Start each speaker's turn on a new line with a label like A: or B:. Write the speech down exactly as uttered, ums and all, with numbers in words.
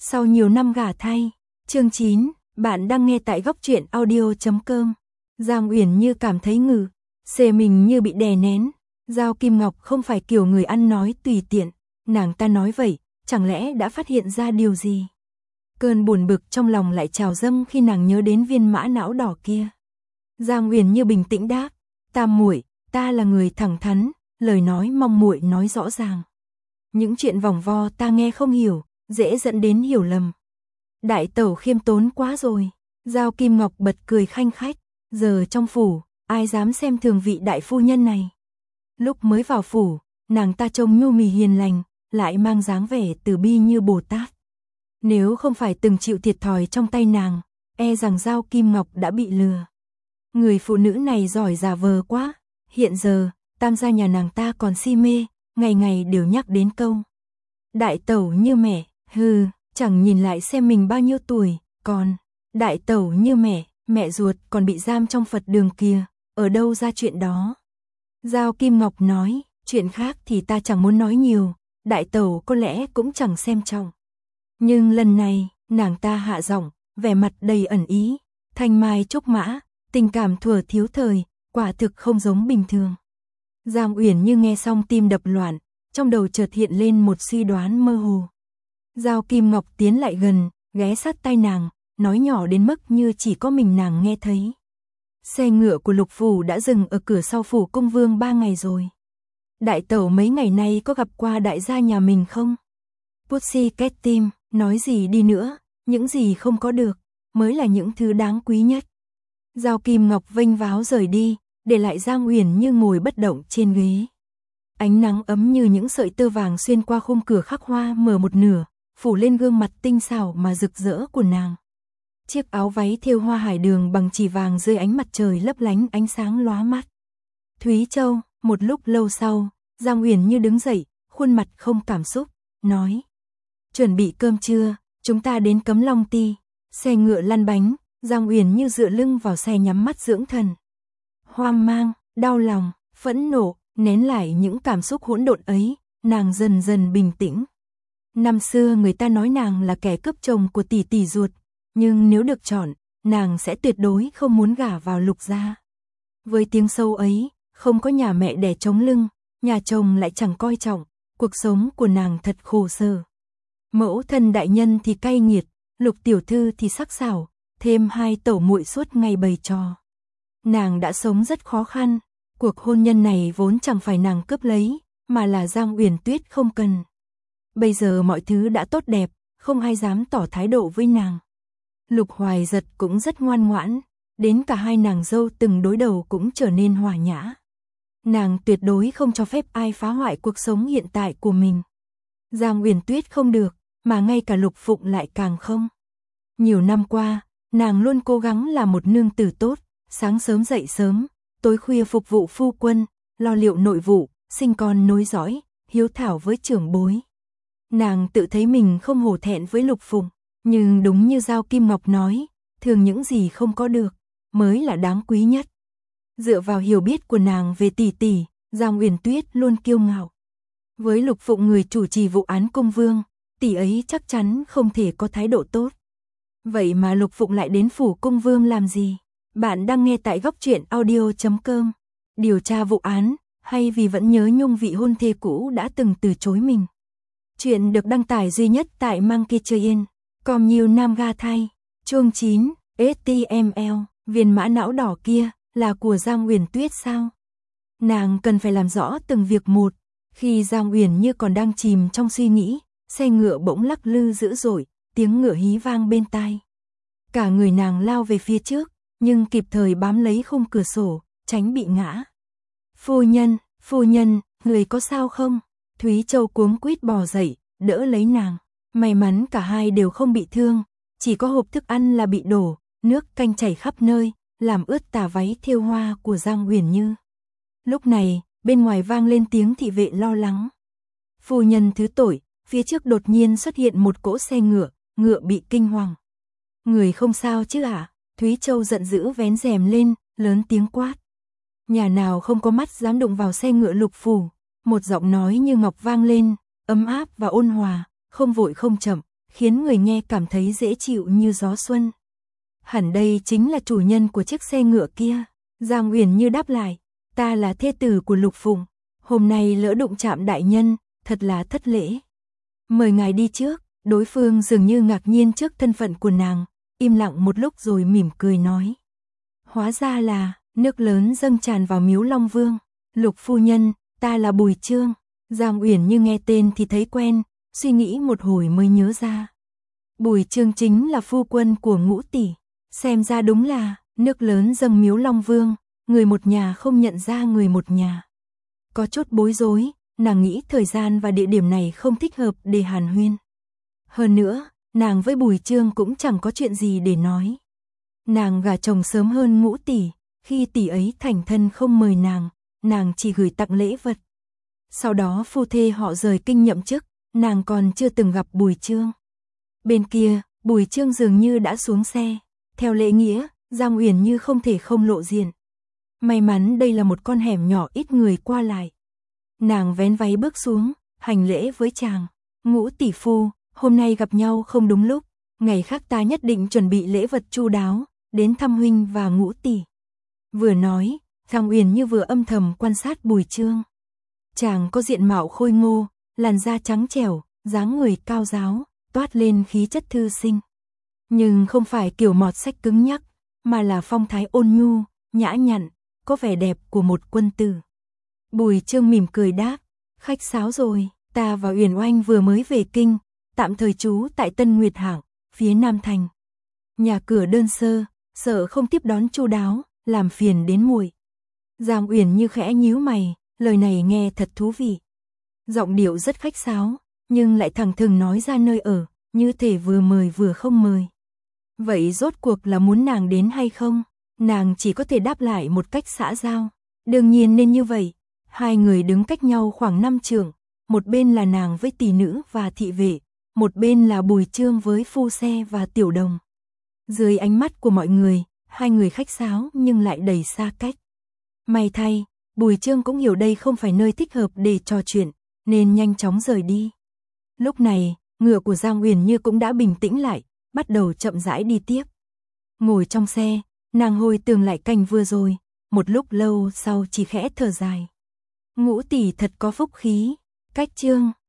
A: Sau nhiều năm gả thay, chương chín, bạn đang nghe tại góc truyện audio chấm com. Giang Uyển Như cảm thấy ngừ, xề mình như bị đè nén. Giao Kim Ngọc không phải kiểu người ăn nói tùy tiện, nàng ta nói vậy, chẳng lẽ đã phát hiện ra điều gì? Cơn buồn bực trong lòng lại trào dâng khi nàng nhớ đến viên mã não đỏ kia. Giang Uyển Như bình tĩnh đáp, "Ta muội, ta là người thẳng thắn, lời nói mong muội nói rõ ràng. Những chuyện vòng vo ta nghe không hiểu, dễ dẫn đến hiểu lầm." Đại tẩu khiêm tốn quá rồi. Giao Kim Ngọc bật cười khanh khách, giờ trong phủ, ai dám xem thường vị đại phu nhân này. Lúc mới vào phủ, nàng ta trông nhu mì hiền lành, lại mang dáng vẻ từ bi như Bồ Tát. Nếu không phải từng chịu thiệt thòi trong tay nàng, e rằng Giao Kim Ngọc đã bị lừa. Người phụ nữ này giỏi giả vờ quá, hiện giờ, tam gia nhà nàng ta còn si mê, ngày ngày đều nhắc đến câu đại tẩu như mẹ, hừ, chẳng nhìn lại xem mình bao nhiêu tuổi, còn đại tẩu như mẹ, mẹ ruột còn bị giam trong Phật đường kia, ở đâu ra chuyện đó. Giao Kim Ngọc nói, chuyện khác thì ta chẳng muốn nói nhiều, đại tẩu có lẽ cũng chẳng xem trọng. Nhưng lần này, nàng ta hạ giọng, vẻ mặt đầy ẩn ý, thanh mai trúc mã, tình cảm thuở thiếu thời, quả thực không giống bình thường. Giang Uyển Như nghe xong tim đập loạn, trong đầu chợt hiện lên một suy đoán mơ hồ. Giao Kim Ngọc tiến lại gần, ghé sát tai nàng, nói nhỏ đến mức như chỉ có mình nàng nghe thấy. Xe ngựa của Lục phủ đã dừng ở cửa sau phủ công vương ba ngày rồi. Đại tẩu mấy ngày nay có gặp qua đại gia nhà mình không? Pussycat Tim, nói gì đi nữa, những gì không có được, mới là những thứ đáng quý nhất. Giao Kim Ngọc vênh váo rời đi, để lại Giang Uyển Như ngồi bất động trên ghế. Ánh nắng ấm như những sợi tơ vàng xuyên qua khung cửa khắc hoa mở một nửa, phủ lên gương mặt tinh xảo mà rực rỡ của nàng. Chiếc áo váy thêu hoa hải đường bằng chỉ vàng dưới ánh mặt trời lấp lánh ánh sáng lóa mắt. Thúy Châu, một lúc lâu sau, Giang Uyển Như đứng dậy, khuôn mặt không cảm xúc, nói: "Chuẩn bị cơm trưa, chúng ta đến Cấm Long Ti." Xe ngựa lăn bánh, Giang Uyển Như dựa lưng vào xe nhắm mắt dưỡng thần. Hoang mang, đau lòng, phẫn nộ, nén lại những cảm xúc hỗn độn ấy, nàng dần dần bình tĩnh. Năm xưa người ta nói nàng là kẻ cướp chồng của tỷ tỷ ruột, nhưng nếu được chọn, nàng sẽ tuyệt đối không muốn gả vào Lục gia. Với tiếng sâu ấy, không có nhà mẹ đẻ chống lưng, nhà chồng lại chẳng coi trọng, cuộc sống của nàng thật khổ sở. Mẫu thân đại nhân thì cay nghiệt, Lục tiểu thư thì sắc sảo, thêm hai tẩu muội suốt ngày bày trò. Nàng đã sống rất khó khăn, cuộc hôn nhân này vốn chẳng phải nàng cướp lấy, mà là Giang Uyển Tuyết không cần. Bây giờ mọi thứ đã tốt đẹp, không ai dám tỏ thái độ với nàng. Lục Hoài Giật cũng rất ngoan ngoãn, đến cả hai nàng dâu từng đối đầu cũng trở nên hòa nhã. Nàng tuyệt đối không cho phép ai phá hoại cuộc sống hiện tại của mình. Giang Uyển Tuyết không được, mà ngay cả Lục Phụng lại càng không. Nhiều năm qua, nàng luôn cố gắng làm một nương tử tốt, sáng sớm dậy sớm, tối khuya phục vụ phu quân, lo liệu nội vụ, sinh con nối dõi, hiếu thảo với trưởng bối. Nàng tự thấy mình không hổ thẹn với Lục Phụng, nhưng đúng như Giao Kim Ngọc nói, thường những gì không có được, mới là đáng quý nhất. Dựa vào hiểu biết của nàng về tỷ tỷ, Giang Uyển Tuyết luôn kiêu ngạo. Với Lục Phụng người chủ trì vụ án công vương, tỷ ấy chắc chắn không thể có thái độ tốt. Vậy mà Lục Phụng lại đến phủ công vương làm gì? Bạn đang nghe tại góc truyện audio chấm com. Điều tra vụ án, hay vì vẫn nhớ nhung vị hôn thê cũ đã từng từ chối mình? Chuyện được đăng tải duy nhất tại Monkey Train. Còn nhiều nam ga thay. Chương chín, ét tê em lờ, viên mã não đỏ kia, là của Giang Uyển Tuyết sao? Nàng cần phải làm rõ từng việc một. Khi Giang Uyển Như còn đang chìm trong suy nghĩ, xe ngựa bỗng lắc lư dữ dội, tiếng ngựa hí vang bên tai. Cả người nàng lao về phía trước, nhưng kịp thời bám lấy khung cửa sổ, tránh bị ngã. "Phu nhân, phu nhân, người có sao không?" Thúy Châu cuống quýt bò dậy, đỡ lấy nàng. May mắn cả hai đều không bị thương, chỉ có hộp thức ăn là bị đổ, nước canh chảy khắp nơi, làm ướt tà váy thêu hoa của Giang Uyển Như. Lúc này, bên ngoài vang lên tiếng thị vệ lo lắng. "Phu nhân thứ tội." Phía trước đột nhiên xuất hiện một cỗ xe ngựa, ngựa bị kinh hoàng. "Người không sao chứ ạ?" À? Thúy Châu giận dữ vén rèm lên, lớn tiếng quát. "Nhà nào không có mắt dám đụng vào xe ngựa Lục phủ?" Một giọng nói như ngọc vang lên, ấm áp và ôn hòa, không vội không chậm, khiến người nghe cảm thấy dễ chịu như gió xuân. Hẳn đây chính là chủ nhân của chiếc xe ngựa kia. Giang Uyển Như đáp lại, ta là thê tử của Lục Phụng, hôm nay lỡ đụng chạm đại nhân, thật là thất lễ. Mời ngài đi trước. Đối phương dường như ngạc nhiên trước thân phận của nàng, im lặng một lúc rồi mỉm cười nói. Hóa ra là, nước lớn dâng tràn vào miếu Long Vương. Lục phu nhân, ta là Bùi Chương. Giang Uyển Như nghe tên thì thấy quen, suy nghĩ một hồi mới nhớ ra. Bùi Chương chính là phu quân của Ngũ tỷ. Xem ra đúng là, nước lớn dâng miếu Long Vương, người một nhà không nhận ra người một nhà. Có chút bối rối, nàng nghĩ thời gian và địa điểm này không thích hợp để hàn huyên. Hơn nữa, nàng với Bùi Chương cũng chẳng có chuyện gì để nói. Nàng gả chồng sớm hơn Ngũ tỷ, khi tỷ ấy thành thân không mời nàng, nàng chỉ gửi tặng lễ vật. Sau đó phu thê họ rời kinh nhậm chức, nàng còn chưa từng gặp Bùi Chương. Bên kia, Bùi Chương dường như đã xuống xe. Theo lễ nghĩa, Giang Uyển Như không thể không lộ diện. May mắn đây là một con hẻm nhỏ ít người qua lại. Nàng vén váy bước xuống, hành lễ với chàng. Ngũ tỷ phu, hôm nay gặp nhau không đúng lúc, ngày khác ta nhất định chuẩn bị lễ vật chu đáo, đến thăm huynh và Ngũ tỷ. Vừa nói, Giang Uyển Như vừa âm thầm quan sát Bùi Chương. Chàng có diện mạo khôi ngô, làn da trắng trẻo, dáng người cao ráo, toát lên khí chất thư sinh. Nhưng không phải kiểu mọt sách cứng nhắc, mà là phong thái ôn nhu, nhã nhặn, có vẻ đẹp của một quân tử. Bùi Chương mỉm cười đáp, khách sáo rồi, ta và Uyển Oanh vừa mới về kinh, tạm thời trú tại Tân Nguyệt Hảng, phía Nam Thành. Nhà cửa đơn sơ, sợ không tiếp đón chu đáo, làm phiền đến muội. Giang Uyển Như khẽ nhíu mày, lời này nghe thật thú vị. Giọng điệu rất khách sáo, nhưng lại thẳng thừng nói ra nơi ở, như thể vừa mời vừa không mời. Vậy rốt cuộc là muốn nàng đến hay không? Nàng chỉ có thể đáp lại một cách xã giao. Đương nhiên nên như vậy. Hai người đứng cách nhau khoảng năm trượng, một bên là nàng với tỷ nữ và thị vệ, một bên là Bùi Chương với phu xe và tiểu đồng. Dưới ánh mắt của mọi người, hai người khách sáo nhưng lại đầy xa cách. May thay, Bùi Chương cũng hiểu đây không phải nơi thích hợp để trò chuyện, nên nhanh chóng rời đi. Lúc này, ngựa của Giang Uyển Như cũng đã bình tĩnh lại, bắt đầu chậm rãi đi tiếp. Ngồi trong xe, nàng hồi tưởng lại cảnh vừa rồi, một lúc lâu sau chỉ khẽ thở dài. Ngũ tỷ thật có phúc khí. Cách chương